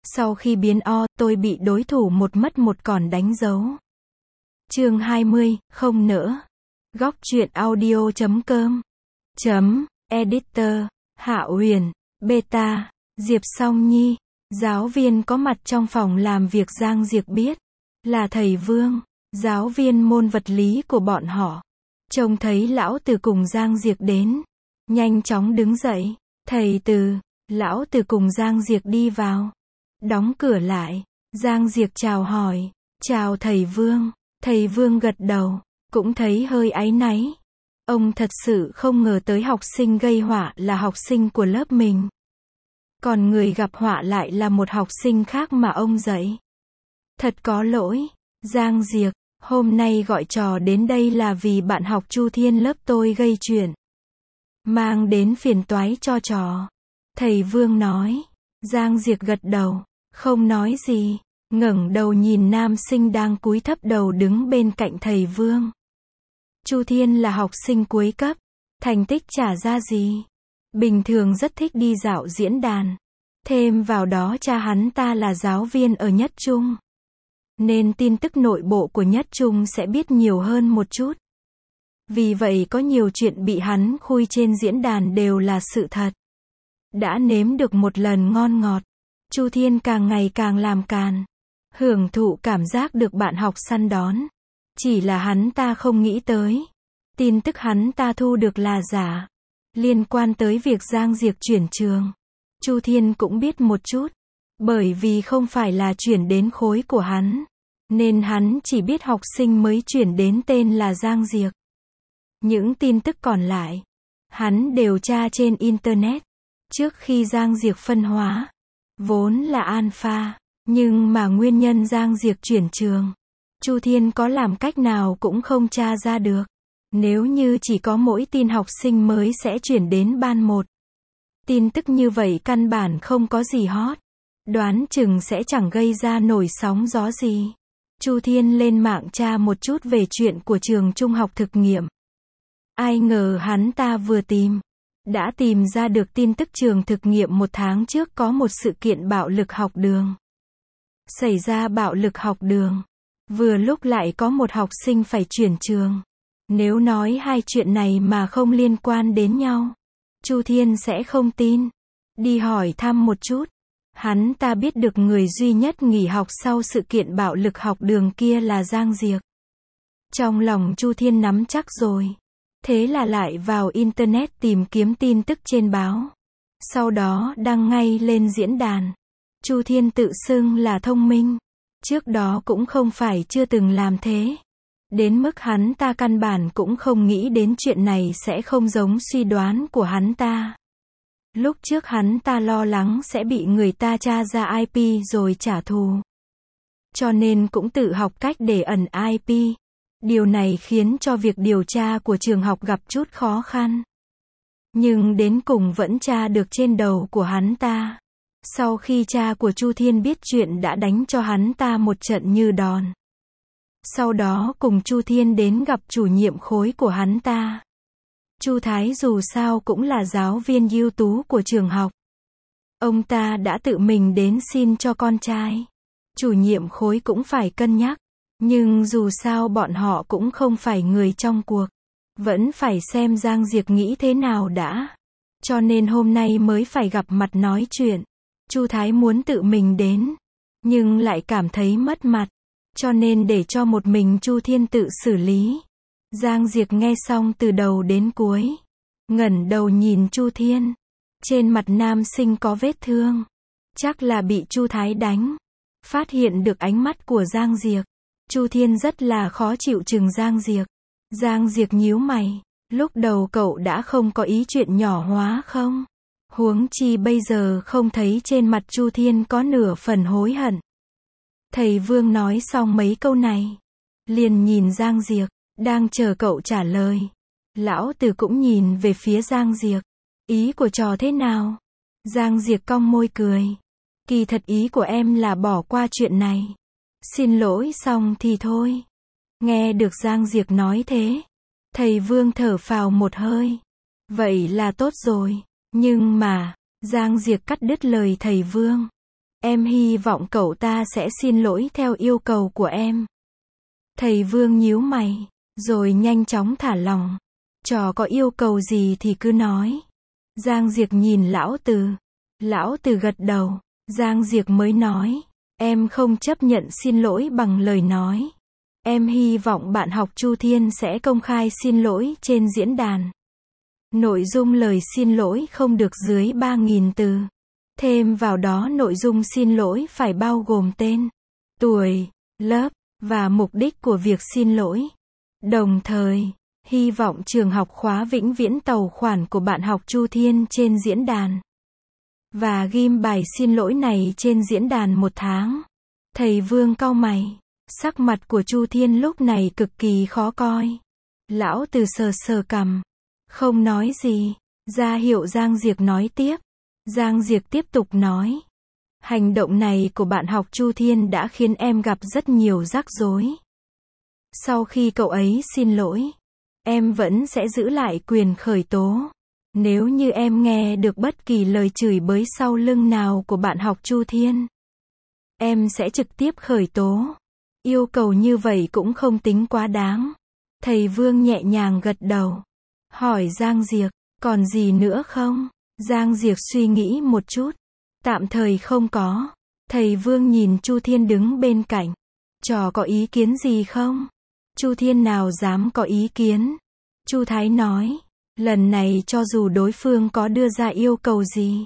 Sau khi biến O, tôi bị đối thủ một mất một còn đánh dấu. Chương 20, không nữa. Góc truyện audio.com Editor, Hạ Huyền, Beta, Diệp Song Nhi. Giáo viên có mặt trong phòng làm việc Giang Diệc biết. Là thầy Vương, giáo viên môn vật lý của bọn họ. Trông thấy lão Từ cùng Giang Diệc đến. Nhanh chóng đứng dậy. Thầy Từ, lão Từ cùng Giang Diệc đi vào. Đóng cửa lại. Giang Diệc chào hỏi. Chào thầy Vương. Thầy Vương gật đầu. Cũng thấy hơi áy náy. Ông thật sự không ngờ tới học sinh gây họa là học sinh của lớp mình. Còn người gặp họa lại là một học sinh khác mà ông dạy. Thật có lỗi. Giang Diệc, hôm nay gọi trò đến đây là vì bạn học Chu Thiên lớp tôi gây chuyện. Mang đến phiền toái cho trò. Thầy Vương nói. Giang Diệc gật đầu. Không nói gì. Ngẩng đầu nhìn nam sinh đang cúi thấp đầu đứng bên cạnh thầy Vương. Chu Thiên là học sinh cuối cấp. Thành tích chả ra gì. Bình thường rất thích đi dạo diễn đàn. Thêm vào đó cha hắn ta là giáo viên ở Nhất Trung. Nên tin tức nội bộ của Nhất Trung sẽ biết nhiều hơn một chút. Vì vậy có nhiều chuyện bị hắn khui trên diễn đàn đều là sự thật. Đã nếm được một lần ngon ngọt. Chu Thiên càng ngày càng làm càn. Hưởng thụ cảm giác được bạn học săn đón. Chỉ là hắn ta không nghĩ tới. Tin tức hắn ta thu được là giả. Liên quan tới việc Giang Diệc chuyển trường. Chu Thiên cũng biết một chút. Bởi vì không phải là chuyển đến khối của hắn. Nên hắn chỉ biết học sinh mới chuyển đến tên là Giang Diệc. Những tin tức còn lại. Hắn đều tra trên Internet. Trước khi Giang Diệc phân hóa. Vốn là alpha. Nhưng mà nguyên nhân Giang Diệc chuyển trường. Chu Thiên có làm cách nào cũng không tra ra được. Nếu như chỉ có mỗi tin học sinh mới sẽ chuyển đến ban 1. Tin tức như vậy căn bản không có gì hot. Đoán chừng sẽ chẳng gây ra nổi sóng gió gì. Chu Thiên lên mạng tra một chút về chuyện của trường trung học thực nghiệm. Ai ngờ hắn ta vừa tìm. Đã tìm ra được tin tức trường thực nghiệm 1 tháng trước có một sự kiện bạo lực học đường. Xảy ra bạo lực học đường. Vừa lúc lại có một học sinh phải chuyển trường. Nếu nói hai chuyện này mà không liên quan đến nhau, Chu Thiên sẽ không tin. Đi hỏi thăm một chút. Hắn ta biết được người duy nhất nghỉ học sau sự kiện bạo lực học đường kia là Giang Diệc. Trong lòng Chu Thiên nắm chắc rồi. Thế là lại vào Internet tìm kiếm tin tức trên báo. Sau đó đăng ngay lên diễn đàn. Chu Thiên tự xưng là thông minh. Trước đó cũng không phải chưa từng làm thế. Đến mức hắn ta căn bản cũng không nghĩ đến chuyện này sẽ không giống suy đoán của hắn ta. Lúc trước hắn ta lo lắng sẽ bị người ta tra ra IP rồi trả thù. Cho nên cũng tự học cách để ẩn IP. Điều này khiến cho việc điều tra của trường học gặp chút khó khăn. Nhưng đến cùng vẫn tra được trên đầu của hắn ta. Sau khi cha của Chu Thiên biết chuyện đã đánh cho hắn ta một trận như đòn. Sau đó cùng Chu Thiên đến gặp chủ nhiệm khối của hắn ta. Chu Thái dù sao cũng là giáo viên ưu tú của trường học. Ông ta đã tự mình đến xin cho con trai. Chủ nhiệm khối cũng phải cân nhắc. Nhưng dù sao bọn họ cũng không phải người trong cuộc. Vẫn phải xem Giang Diệc nghĩ thế nào đã. Cho nên hôm nay mới phải gặp mặt nói chuyện. Chu Thái muốn tự mình đến. Nhưng lại cảm thấy mất mặt. Cho nên để cho một mình Chu Thiên tự xử lý. Giang Diệc nghe xong từ đầu đến cuối. Ngẩng đầu nhìn Chu Thiên. Trên mặt nam sinh có vết thương. Chắc là bị Chu Thái đánh. Phát hiện được ánh mắt của Giang Diệc. Chu Thiên rất là khó chịu chừng Giang Diệc. Giang Diệc nhíu mày. Lúc đầu cậu đã không có ý chuyện nhỏ hóa không? Huống chi bây giờ không thấy trên mặt Chu Thiên có nửa phần hối hận. Thầy Vương nói xong mấy câu này. Liền nhìn Giang Diệc. Đang chờ cậu trả lời. Lão Từ cũng nhìn về phía Giang Diệc. Ý của trò thế nào? Giang Diệc cong môi cười. Kỳ thật ý của em là bỏ qua chuyện này. Xin lỗi xong thì thôi. Nghe được Giang Diệc nói thế. Thầy Vương thở phào một hơi. Vậy là tốt rồi. Nhưng mà, Giang Diệc cắt đứt lời thầy Vương. Em hy vọng cậu ta sẽ xin lỗi theo yêu cầu của em. Thầy Vương nhíu mày, rồi nhanh chóng thả lỏng. Trò có yêu cầu gì thì cứ nói. Giang Diệc nhìn Lão Từ. Lão Từ gật đầu. Giang Diệc mới nói, em không chấp nhận xin lỗi bằng lời nói. Em hy vọng bạn học Chu Thiên sẽ công khai xin lỗi trên diễn đàn. Nội dung lời xin lỗi không được dưới 3.000 từ. Thêm vào đó nội dung xin lỗi phải bao gồm tên, tuổi, lớp, và mục đích của việc xin lỗi. Đồng thời, hy vọng trường học khóa vĩnh viễn tài khoản của bạn học Chu Thiên trên diễn đàn. Và ghim bài xin lỗi này trên diễn đàn 1 tháng. Thầy Vương cau mày. Sắc mặt của Chu Thiên lúc này cực kỳ khó coi. Lão Từ sờ sờ cằm. Không nói gì. Ra hiệu Giang Diệc nói tiếp. Giang Diệc tiếp tục nói. Hành động này của bạn học Chu Thiên đã khiến em gặp rất nhiều rắc rối. Sau khi cậu ấy xin lỗi, em vẫn sẽ giữ lại quyền khởi tố. Nếu như em nghe được bất kỳ lời chửi bới sau lưng nào của bạn học Chu Thiên, em sẽ trực tiếp khởi tố. Yêu cầu như vậy cũng không tính quá đáng. Thầy Vương nhẹ nhàng gật đầu. Hỏi Giang Diệc, còn gì nữa không? Giang Diệc suy nghĩ một chút. Tạm thời không có. Thầy Vương nhìn Chu Thiên đứng bên cạnh. Trò có ý kiến gì không? Chu Thiên nào dám có ý kiến. Chu Thái nói, lần này cho dù đối phương có đưa ra yêu cầu gì,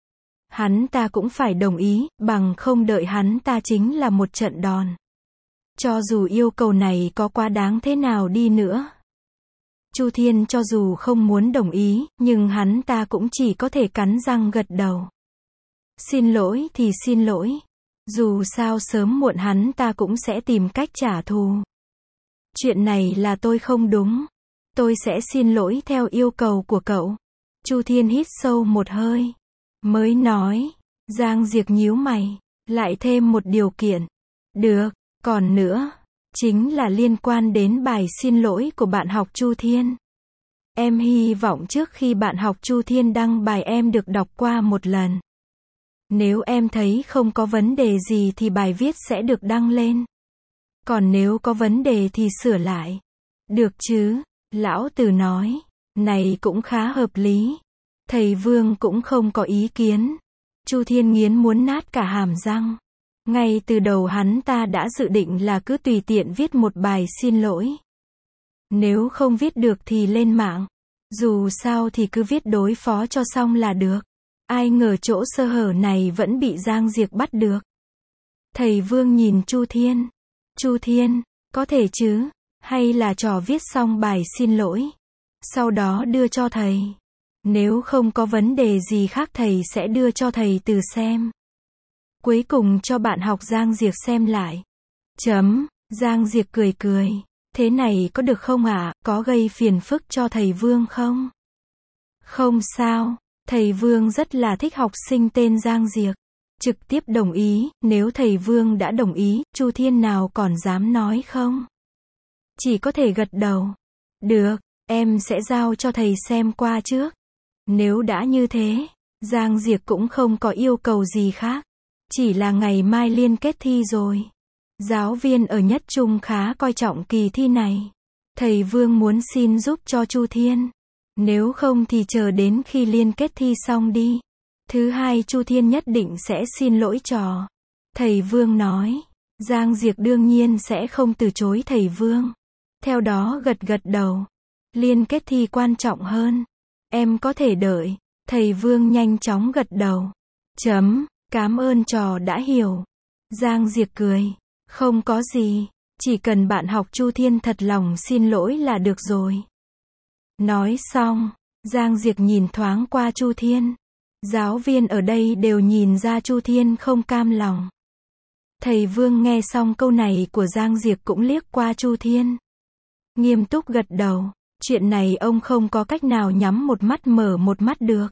hắn ta cũng phải đồng ý, bằng không đợi hắn ta chính là một trận đòn. Cho dù yêu cầu này có quá đáng thế nào đi nữa. Chu Thiên cho dù không muốn đồng ý, nhưng hắn ta cũng chỉ có thể cắn răng gật đầu. Xin lỗi thì xin lỗi. Dù sao sớm muộn hắn ta cũng sẽ tìm cách trả thù. Chuyện này là tôi không đúng. Tôi sẽ xin lỗi theo yêu cầu của cậu. Chu Thiên hít sâu một hơi. Mới nói. Giang Diệc nhíu mày. Lại thêm một điều kiện. Được, còn nữa. Chính là liên quan đến bài xin lỗi của bạn học Chu Thiên. Em hy vọng trước khi bạn học Chu Thiên đăng bài em được đọc qua một lần. Nếu em thấy không có vấn đề gì thì bài viết sẽ được đăng lên. Còn nếu có vấn đề thì sửa lại. Được chứ? Lão Từ nói. Này cũng khá hợp lý. Thầy Vương cũng không có ý kiến. Chu Thiên nghiến muốn nát cả hàm răng. Ngay từ đầu hắn ta đã dự định là cứ tùy tiện viết một bài xin lỗi. Nếu không viết được thì lên mạng. Dù sao thì cứ viết đối phó cho xong là được. Ai ngờ chỗ sơ hở này vẫn bị Giang Diệc bắt được. Thầy Vương nhìn Chu Thiên. Chu Thiên, có thể chứ? Hay là trò viết xong bài xin lỗi, sau đó đưa cho thầy. Nếu không có vấn đề gì khác thầy sẽ đưa cho thầy từ xem. Cuối cùng cho bạn học Giang Diệc xem lại. Giang Diệc cười cười. Thế này có được không ạ? Có gây phiền phức cho thầy Vương không? Không sao. Thầy Vương rất là thích học sinh tên Giang Diệc. Trực tiếp đồng ý. Nếu thầy Vương đã đồng ý, Chu Thiên nào còn dám nói không? Chỉ có thể gật đầu. Được, em sẽ giao cho thầy xem qua trước. Nếu đã như thế, Giang Diệc cũng không có yêu cầu gì khác. Chỉ là ngày mai liên kết thi rồi. Giáo viên ở Nhất Trung khá coi trọng kỳ thi này. Thầy Vương muốn xin giúp cho Chu Thiên. Nếu không thì chờ đến khi liên kết thi xong đi. Thứ hai Chu Thiên nhất định sẽ xin lỗi trò. Thầy Vương nói. Giang Diệc đương nhiên sẽ không từ chối thầy Vương. Theo đó gật gật đầu. Liên kết thi quan trọng hơn. Em có thể đợi. Thầy Vương nhanh chóng gật đầu. Cảm ơn trò đã hiểu. Giang Diệc cười. Không có gì. Chỉ cần bạn học Chu Thiên thật lòng xin lỗi là được rồi. Nói xong, Giang Diệc nhìn thoáng qua Chu Thiên. Giáo viên ở đây đều nhìn ra Chu Thiên không cam lòng. Thầy Vương nghe xong câu này của Giang Diệc cũng liếc qua Chu Thiên. Nghiêm túc gật đầu. Chuyện này ông không có cách nào nhắm một mắt mở một mắt được.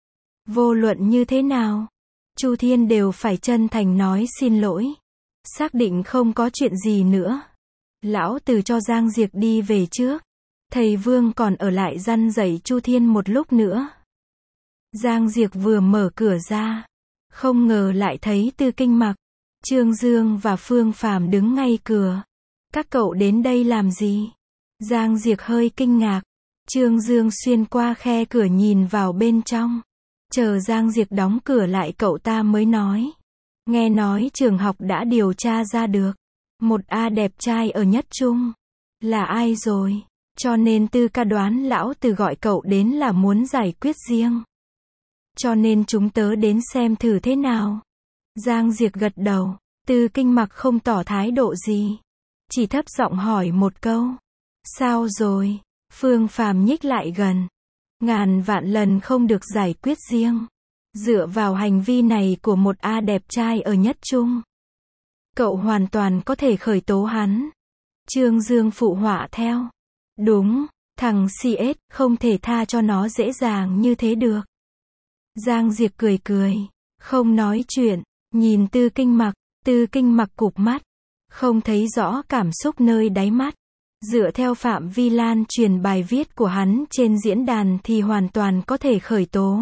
Vô luận như thế nào, Chu Thiên đều phải chân thành nói xin lỗi. Xác định không có chuyện gì nữa. Lão Từ cho Giang Diệc đi về trước. Thầy Vương còn ở lại răn dạy Chu Thiên một lúc nữa. Giang Diệc vừa mở cửa ra. Không ngờ lại thấy Tư Kinh Mặc, Trương Dương và Phương Phàm đứng ngay cửa. Các cậu đến đây làm gì? Giang Diệc hơi kinh ngạc. Trương Dương xuyên qua khe cửa nhìn vào bên trong. Chờ Giang Diệc đóng cửa lại cậu ta mới nói. Nghe nói trường học đã điều tra ra được một A đẹp trai ở nhất trung. Là ai rồi? Cho nên Tư ca đoán lão Từ gọi cậu đến là muốn giải quyết riêng. Cho nên chúng tớ đến xem thử thế nào. Giang Diệc gật đầu. Tư Kinh Mặc không tỏ thái độ gì. Chỉ thấp giọng hỏi một câu. Sao rồi? Phương Phàm nhích lại gần. Ngàn vạn lần không được giải quyết riêng. Dựa vào hành vi này của một A đẹp trai ở nhất trung, cậu hoàn toàn có thể khởi tố hắn. Trương Dương phụ họa theo. Đúng, thằng CS, không thể tha cho nó dễ dàng như thế được. Giang Diệc cười cười, không nói chuyện, nhìn Tư Kinh Mặc. Tư Kinh Mặc cụp mắt, không thấy rõ cảm xúc nơi đáy mắt. Dựa theo phạm vi lan truyền bài viết của hắn trên diễn đàn thì hoàn toàn có thể khởi tố.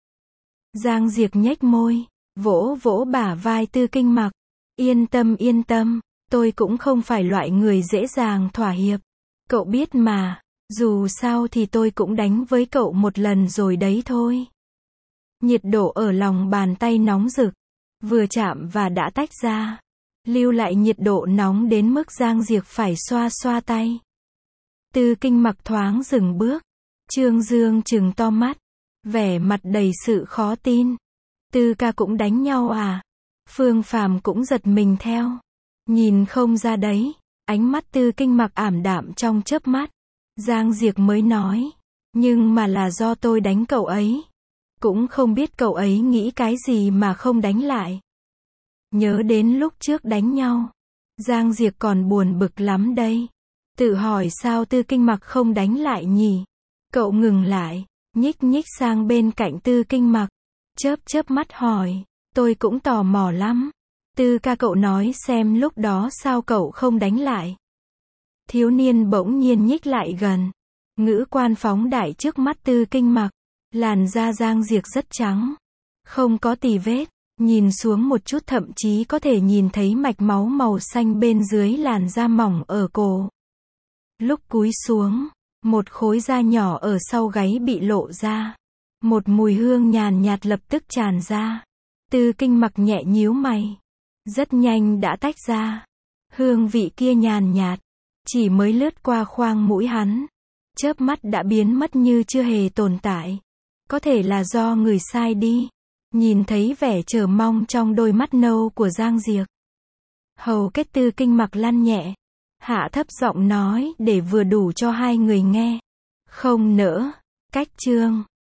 Giang Diệc nhếch môi, vỗ vỗ bả vai Tư Kinh Mặc. Yên tâm, tôi cũng không phải loại người dễ dàng thỏa hiệp. Cậu biết mà, dù sao thì tôi cũng đánh với cậu một lần rồi đấy thôi. Nhiệt độ ở lòng bàn tay nóng rực, vừa chạm và đã tách ra. Lưu lại nhiệt độ nóng đến mức Giang Diệc phải xoa xoa tay. Tư Kinh Mặc thoáng dừng bước. Trương Dương trừng to mắt, vẻ mặt đầy sự khó tin. Tư ca cũng đánh nhau à? Phương Phàm cũng giật mình theo. Nhìn không ra đấy. Ánh mắt Tư Kinh Mặc ảm đạm trong chớp mắt. Giang Diệc mới nói. Nhưng mà là do tôi đánh cậu ấy. Cũng không biết cậu ấy nghĩ cái gì mà không đánh lại. Nhớ đến lúc trước đánh nhau, Giang Diệc còn buồn bực lắm đây. Tự hỏi sao Tư Kinh Mặc không đánh lại nhỉ? Cậu ngừng lại, nhích sang bên cạnh Tư Kinh Mặc, chớp mắt hỏi, tôi cũng tò mò lắm. Tư ca cậu nói xem lúc đó sao cậu không đánh lại. Thiếu niên bỗng nhiên nhích lại gần, ngữ quan phóng đại trước mắt Tư Kinh Mặc. Làn da Giang Diệc rất trắng, không có tì vết. Nhìn xuống một chút thậm chí có thể nhìn thấy mạch máu màu xanh bên dưới làn da mỏng ở cổ. Lúc cúi xuống, một khối da nhỏ ở sau gáy bị lộ ra. Một mùi hương nhàn nhạt lập tức tràn ra. Tư Kinh Mặc nhẹ nhíu mày. Rất nhanh đã tách ra. Hương vị kia nhàn nhạt, chỉ mới lướt qua khoang mũi hắn, chớp mắt đã biến mất như chưa hề tồn tại. Có thể là do người sai đi. Nhìn thấy vẻ chờ mong trong đôi mắt nâu của Giang Diệc, hầu kết Tư Kinh Mặc lăn nhẹ, hạ thấp giọng nói để vừa đủ cho hai người nghe. Không nỡ, cách chương.